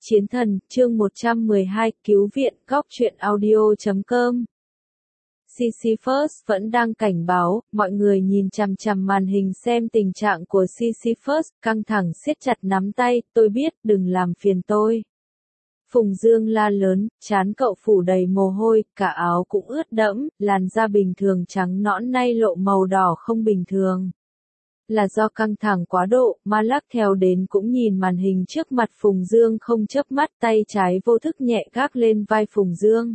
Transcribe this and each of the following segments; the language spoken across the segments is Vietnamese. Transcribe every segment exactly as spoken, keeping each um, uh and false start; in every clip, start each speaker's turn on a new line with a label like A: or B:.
A: Chiến thần, chương một trăm mười hai, cứu viện, góc truyện audio chấm com. Sisyphus vẫn đang cảnh báo, mọi người nhìn chằm chằm màn hình xem tình trạng của Sisyphus, căng thẳng siết chặt nắm tay, tôi biết, đừng làm phiền tôi. Phùng Dương la lớn, trán cậu phủ đầy mồ hôi, cả áo cũng ướt đẫm, làn da bình thường trắng nõn nay lộ màu đỏ không bình thường. Là do căng thẳng quá độ, Ma Lắc theo đến cũng nhìn màn hình trước mặt Phùng Dương không chớp mắt, tay trái vô thức nhẹ gác lên vai Phùng Dương.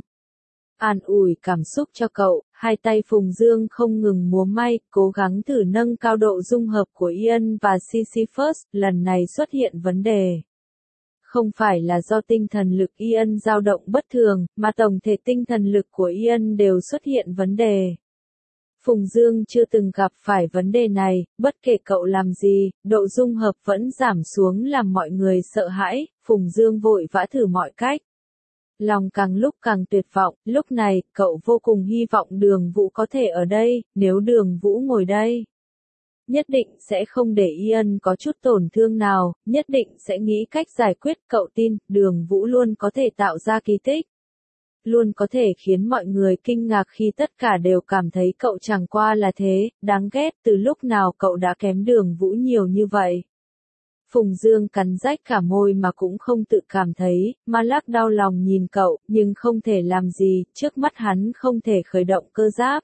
A: An ủi cảm xúc cho cậu, hai tay Phùng Dương không ngừng múa may, cố gắng thử nâng cao độ dung hợp của Ian và Sisyphus, lần này xuất hiện vấn đề. Không phải là do tinh thần lực Ian dao động bất thường, mà tổng thể tinh thần lực của Ian đều xuất hiện vấn đề. Phùng Dương chưa từng gặp phải vấn đề này, bất kể cậu làm gì, độ dung hợp vẫn giảm xuống làm mọi người sợ hãi, Phùng Dương vội vã thử mọi cách. Lòng càng lúc càng tuyệt vọng, lúc này, cậu vô cùng hy vọng Đường Vũ có thể ở đây, nếu Đường Vũ ngồi đây. Nhất định sẽ không để Ian có chút tổn thương nào, nhất định sẽ nghĩ cách giải quyết, cậu tin, Đường Vũ luôn có thể tạo ra kỳ tích. Luôn có thể khiến mọi người kinh ngạc khi tất cả đều cảm thấy cậu chẳng qua là thế, đáng ghét, từ lúc nào cậu đã kém Đường Vũ nhiều như vậy. Phùng Dương cắn rách cả môi mà cũng không tự cảm thấy, Ma Lắc đau lòng nhìn cậu, nhưng không thể làm gì, trước mắt hắn không thể khởi động cơ giáp.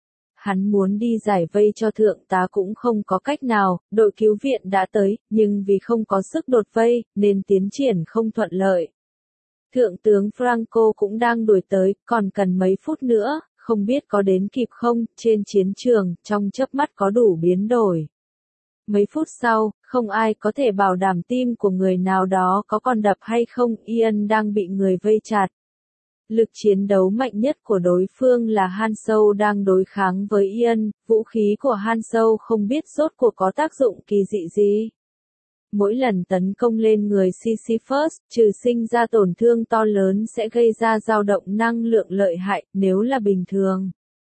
A: Hắn muốn đi giải vây cho thượng tá cũng không có cách nào, đội cứu viện đã tới, nhưng vì không có sức đột vây, nên tiến triển không thuận lợi. Thượng tướng Franco cũng đang đuổi tới, còn cần mấy phút nữa, không biết có đến kịp không, trên chiến trường, trong chớp mắt có đủ biến đổi. Mấy phút sau, không ai có thể bảo đảm tim của người nào đó có còn đập hay không, Ian đang bị người vây chặt. Lực chiến đấu mạnh nhất của đối phương là Hanso đang đối kháng với Ian, vũ khí của Hanso không biết rốt cuộc có tác dụng kỳ dị gì. Mỗi lần tấn công lên người Sisyphus, trừ sinh ra tổn thương to lớn sẽ gây ra dao động năng lượng lợi hại, nếu là bình thường.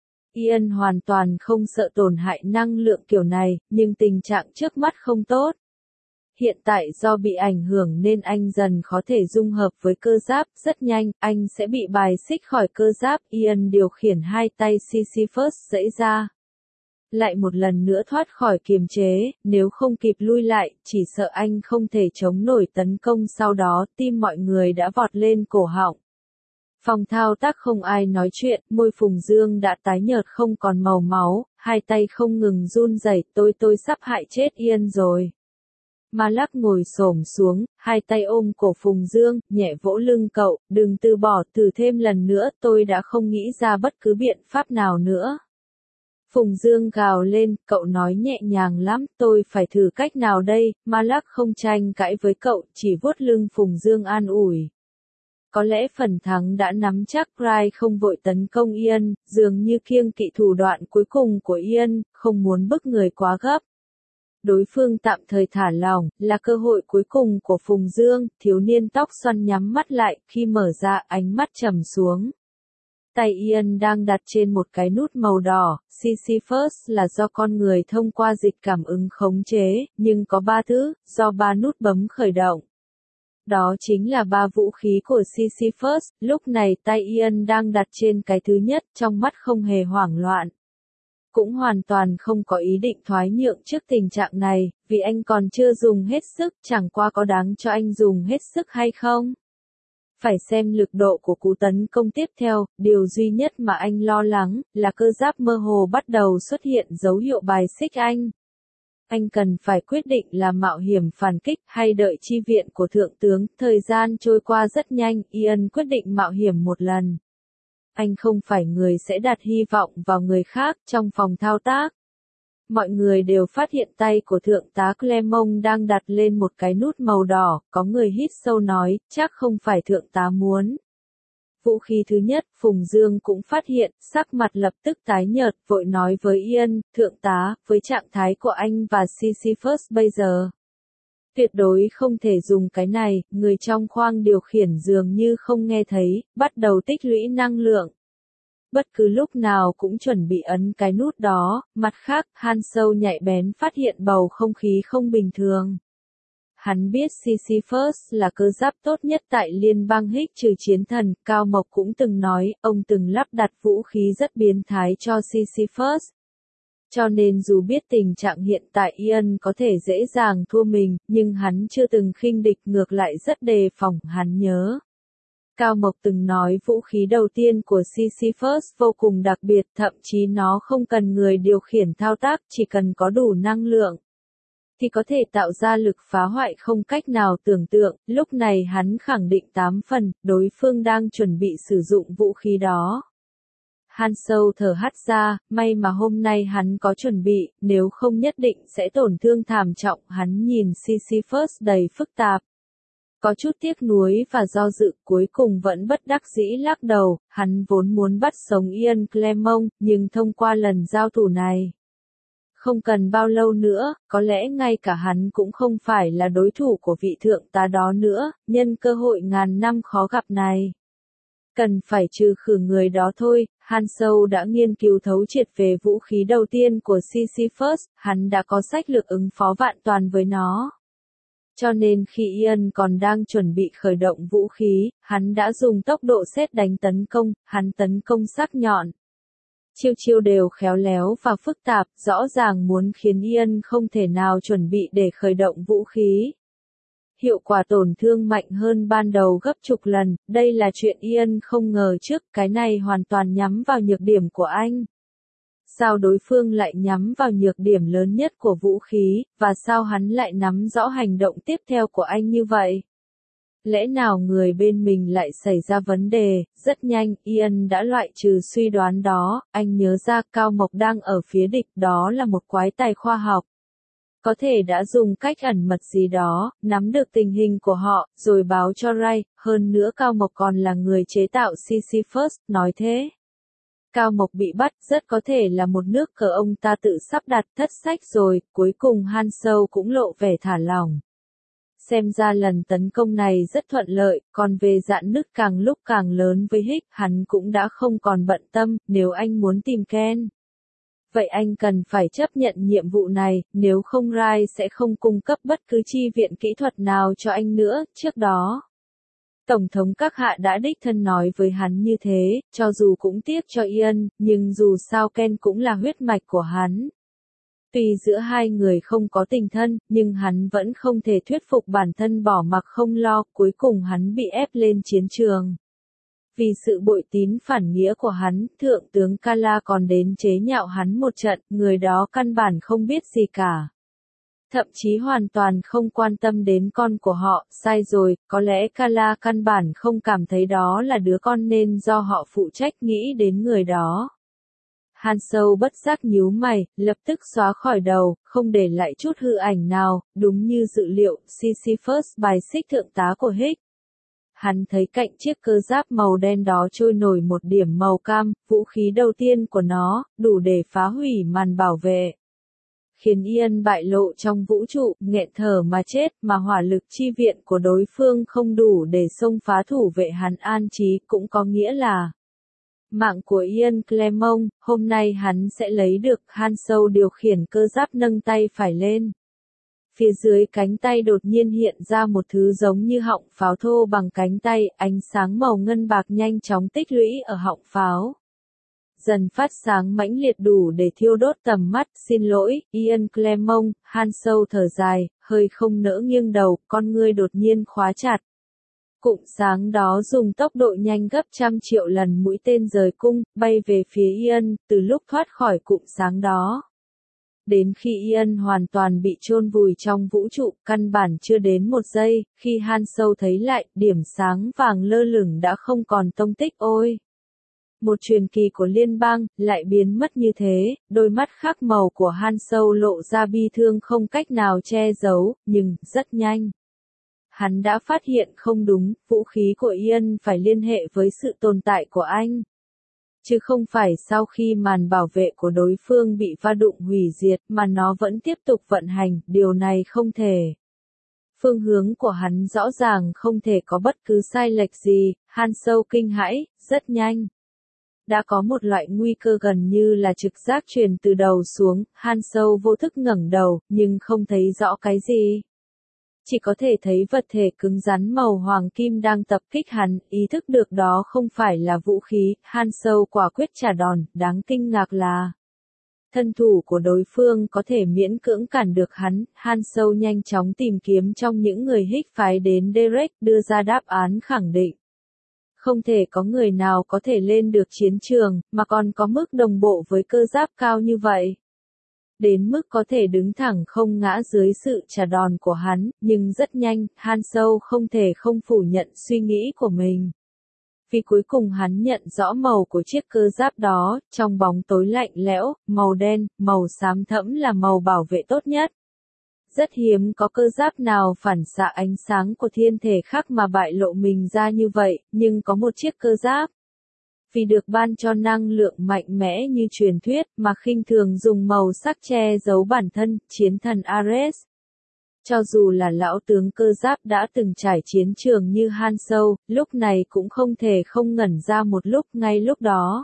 A: Ian hoàn toàn không sợ tổn hại năng lượng kiểu này, nhưng tình trạng trước mắt không tốt. Hiện tại do bị ảnh hưởng nên anh dần khó thể dung hợp với cơ giáp, rất nhanh, anh sẽ bị bài xích khỏi cơ giáp, Ian điều khiển hai tay Sisyphus giãy ra. Lại một lần nữa thoát khỏi kiềm chế, nếu không kịp lui lại, chỉ sợ anh không thể chống nổi tấn công sau đó, tim mọi người đã vọt lên cổ họng. Phòng thao tác không ai nói chuyện, môi Phùng Dương đã tái nhợt không còn màu máu, hai tay không ngừng run rẩy, tôi tôi sắp hại chết Ian rồi. Ma Lắc ngồi xổm xuống, hai tay ôm cổ Phùng Dương, nhẹ vỗ lưng cậu, đừng từ bỏ, thử thêm lần nữa, tôi đã không nghĩ ra bất cứ biện pháp nào nữa. Phùng Dương gào lên, cậu nói nhẹ nhàng lắm, tôi phải thử cách nào đây, Ma Lắc không tranh cãi với cậu, chỉ vuốt lưng Phùng Dương an ủi. Có lẽ phần thắng đã nắm chắc, Rai không vội tấn công Ian, dường như kiêng kỵ thủ đoạn cuối cùng của Ian, không muốn bức người quá gấp. Đối phương tạm thời thả lỏng, là cơ hội cuối cùng của Phùng Dương, thiếu niên tóc xoăn nhắm mắt lại, khi mở ra ánh mắt trầm xuống. Tay Ian đang đặt trên một cái nút màu đỏ, Sisyphus là do con người thông qua dịch cảm ứng khống chế, nhưng có ba thứ, do ba nút bấm khởi động. Đó chính là ba vũ khí của Sisyphus, lúc này tay Ian đang đặt trên cái thứ nhất, trong mắt không hề hoảng loạn. Cũng hoàn toàn không có ý định thoái nhượng trước tình trạng này, vì anh còn chưa dùng hết sức, chẳng qua có đáng cho anh dùng hết sức hay không? Phải xem lực độ của cú tấn công tiếp theo, điều duy nhất mà anh lo lắng, là cơ giáp mơ hồ bắt đầu xuất hiện dấu hiệu bài xích anh. Anh cần phải quyết định là mạo hiểm phản kích hay đợi chi viện của thượng tướng, thời gian trôi qua rất nhanh, Ian quyết định mạo hiểm một lần. Anh không phải người sẽ đặt hy vọng vào người khác trong phòng thao tác. Mọi người đều phát hiện tay của thượng tá Clermont đang đặt lên một cái nút màu đỏ, có người hít sâu nói, chắc không phải thượng tá muốn. Vũ khí thứ nhất, Phùng Dương cũng phát hiện, sắc mặt lập tức tái nhợt, vội nói với Ian, thượng tá, với trạng thái của anh và Sisyphus bây giờ. Tuyệt đối không thể dùng cái này, người trong khoang điều khiển dường như không nghe thấy, bắt đầu tích lũy năng lượng. Bất cứ lúc nào cũng chuẩn bị ấn cái nút đó, mặt khác, Hanso nhạy bén phát hiện bầu không khí không bình thường. Hắn biết Sisyphus là cơ giáp tốt nhất tại liên bang Hích trừ chiến thần, Cao Mộc cũng từng nói, ông từng lắp đặt vũ khí rất biến thái cho Sisyphus. Cho nên dù biết tình trạng hiện tại Ian có thể dễ dàng thua mình, nhưng hắn chưa từng khinh địch, ngược lại rất đề phòng. Hắn nhớ Cao Mộc từng nói vũ khí đầu tiên của Sisyphus vô cùng đặc biệt, thậm chí nó không cần người điều khiển thao tác, chỉ cần có đủ năng lượng thì có thể tạo ra lực phá hoại không cách nào tưởng tượng. Lúc này hắn khẳng định tám phần, đối phương đang chuẩn bị sử dụng vũ khí đó. Han sâu thở hắt ra, may mà hôm nay hắn có chuẩn bị, nếu không nhất định sẽ tổn thương thảm trọng. Hắn nhìn Sisyphus đầy phức tạp, có chút tiếc nuối và do dự, cuối cùng vẫn bất đắc dĩ lắc đầu. Hắn vốn muốn bắt sống Ian Clement, nhưng thông qua lần giao thủ này, không cần bao lâu nữa, có lẽ ngay cả hắn cũng không phải là đối thủ của vị thượng tá đó nữa. Nhân cơ hội ngàn năm khó gặp này, cần phải trừ khử người đó thôi. Han Sâu đã nghiên cứu thấu triệt về vũ khí đầu tiên của Sisyphus, hắn đã có sách lược ứng phó vạn toàn với nó. Cho nên khi Ian còn đang chuẩn bị khởi động vũ khí, hắn đã dùng tốc độ sét đánh tấn công. Hắn tấn công sắc nhọn, chiêu chiêu đều khéo léo và phức tạp, rõ ràng muốn khiến Ian không thể nào chuẩn bị để khởi động vũ khí. Hiệu quả tổn thương mạnh hơn ban đầu gấp chục lần, đây là chuyện Ian không ngờ trước, cái này hoàn toàn nhắm vào nhược điểm của anh. Sao đối phương lại nhắm vào nhược điểm lớn nhất của vũ khí, và sao hắn lại nắm rõ hành động tiếp theo của anh như vậy? Lẽ nào người bên mình lại xảy ra vấn đề? Rất nhanh, Ian đã loại trừ suy đoán đó, anh nhớ ra Cao Mộc đang ở phía địch, đó là một quái tài khoa học. Có thể đã dùng cách ẩn mật gì đó, nắm được tình hình của họ, rồi báo cho Ray. Hơn nữa Cao Mộc còn là người chế tạo Sisyphus, nói thế. Cao Mộc bị bắt, rất có thể là một nước cờ ông ta tự sắp đặt. Thất sách rồi. Cuối cùng Han Sâu cũng lộ vẻ thả lỏng. Xem ra lần tấn công này rất thuận lợi, còn về rạn nứt càng lúc càng lớn với Hích, hắn cũng đã không còn bận tâm. Nếu anh muốn tìm Ken, vậy anh cần phải chấp nhận nhiệm vụ này, nếu không Rai sẽ không cung cấp bất cứ chi viện kỹ thuật nào cho anh nữa. Trước đó, Tổng thống các hạ đã đích thân nói với hắn như thế, cho dù cũng tiếc cho Ian, nhưng dù sao Ken cũng là huyết mạch của hắn. Tuy giữa hai người không có tình thân, nhưng hắn vẫn không thể thuyết phục bản thân bỏ mặc không lo, cuối cùng hắn bị ép lên chiến trường. Vì sự bội tín phản nghĩa của hắn, Thượng tướng Kala còn đến chế nhạo hắn một trận, người đó căn bản không biết gì cả. Thậm chí hoàn toàn không quan tâm đến con của họ. Sai rồi, có lẽ Kala căn bản không cảm thấy đó là đứa con nên do họ phụ trách nghĩ đến người đó. Han Sâu bất giác nhíu mày, lập tức xóa khỏi đầu, không để lại chút hư ảnh nào. Đúng như dự liệu, Sisyphus bài xích thượng tá của Hích. Hắn thấy cạnh chiếc cơ giáp màu đen đó trôi nổi một điểm màu cam, vũ khí đầu tiên của nó, đủ để phá hủy màn bảo vệ. Khiến Ian bại lộ trong vũ trụ, nghẹn thở mà chết, mà hỏa lực chi viện của đối phương không đủ để xông phá thủ vệ hắn an trí, cũng có nghĩa là mạng của Ian Clement. Hôm nay hắn sẽ lấy được. Han Sâu điều khiển cơ giáp nâng tay phải lên. Phía dưới cánh tay đột nhiên hiện ra một thứ giống như họng pháo thô bằng cánh tay, ánh sáng màu ngân bạc nhanh chóng tích lũy ở họng pháo. Dần phát sáng mãnh liệt đủ để thiêu đốt tầm mắt. Xin lỗi, Ian Clement. Han Sâu thở dài, hơi không nỡ nghiêng đầu, con ngươi đột nhiên khóa chặt. Cụm sáng đó dùng tốc độ nhanh gấp trăm triệu lần mũi tên rời cung, bay về phía Ian. Từ lúc thoát khỏi cụm sáng đó, đến khi Ian hoàn toàn bị chôn vùi trong vũ trụ, căn bản chưa đến một giây. Khi Han Sâu thấy lại, điểm sáng vàng lơ lửng đã không còn tông tích. Ôi! Một truyền kỳ của liên bang, lại biến mất như thế. Đôi mắt khác màu của Han Sâu lộ ra bi thương không cách nào che giấu, nhưng, rất nhanh, hắn đã phát hiện không đúng, vũ khí của Ian phải liên hệ với sự tồn tại của anh. Chứ không phải sau khi màn bảo vệ của đối phương bị va đụng hủy diệt mà nó vẫn tiếp tục vận hành, điều này không thể. Phương hướng của hắn rõ ràng không thể có bất cứ sai lệch gì. Han Sâu kinh hãi, rất nhanh. Đã có một loại nguy cơ gần như là trực giác truyền từ đầu xuống. Han Sâu vô thức ngẩng đầu, nhưng không thấy rõ cái gì. chỉ có thể thấy vật thể cứng rắn màu hoàng kim đang tập kích hắn, ý thức được đó không phải là vũ khí, Han Solo quả quyết trả đòn, đáng kinh ngạc là thân thủ của đối phương có thể miễn cưỡng cản được hắn, Han Solo nhanh chóng tìm kiếm trong những người Hích phái đến Derek, đưa ra đáp án khẳng định. Không thể có người nào có thể lên được chiến trường, mà còn có mức đồng bộ với cơ giáp cao như vậy. Đến mức có thể đứng thẳng không ngã dưới sự trả đòn của hắn, nhưng rất nhanh, Han Solo không thể không phủ nhận suy nghĩ của mình. Vì cuối cùng hắn nhận rõ màu của chiếc cơ giáp đó, trong bóng tối lạnh lẽo, màu đen, màu xám thẫm là màu bảo vệ tốt nhất. Rất hiếm có cơ giáp nào phản xạ ánh sáng của thiên thể khác mà bại lộ mình ra như vậy, nhưng có một chiếc cơ giáp. Vì được ban cho năng lượng mạnh mẽ như truyền thuyết mà khinh thường dùng màu sắc che giấu bản thân, chiến thần Ares. Cho dù là lão tướng cơ giáp đã từng trải chiến trường như Han Solo, lúc này cũng không thể không ngẩn ra một lúc ngay lúc đó.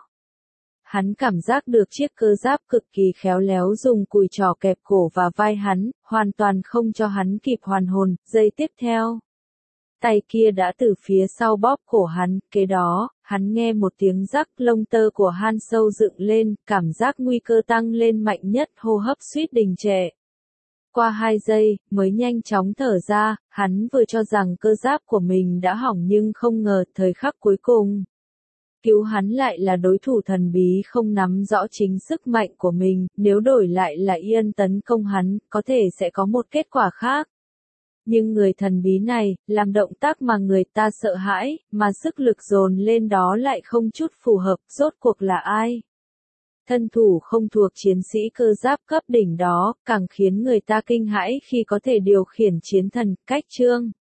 A: Hắn cảm giác được chiếc cơ giáp cực kỳ khéo léo dùng cùi trỏ kẹp cổ và vai hắn, hoàn toàn không cho hắn kịp hoàn hồn, giây tiếp theo. Tay kia đã từ phía sau bóp cổ hắn, kế đó, hắn nghe một tiếng rắc, lông tơ của Han Solo dựng lên, cảm giác nguy cơ tăng lên mạnh nhất, hô hấp suýt đình trệ. Qua hai giây, mới nhanh chóng thở ra, hắn vừa cho rằng cơ giáp của mình đã hỏng nhưng không ngờ, thời khắc cuối cùng. Cứu hắn lại là đối thủ thần bí không nắm rõ chính sức mạnh của mình, nếu đổi lại là Ian tấn công hắn, có thể sẽ có một kết quả khác. Nhưng người thần bí này, làm động tác mà người ta sợ hãi, mà sức lực dồn lên đó lại không chút phù hợp, rốt cuộc là ai? Thân thủ không thuộc chiến sĩ cơ giáp cấp đỉnh đó, càng khiến người ta kinh hãi khi có thể điều khiển chiến thần, cách chương.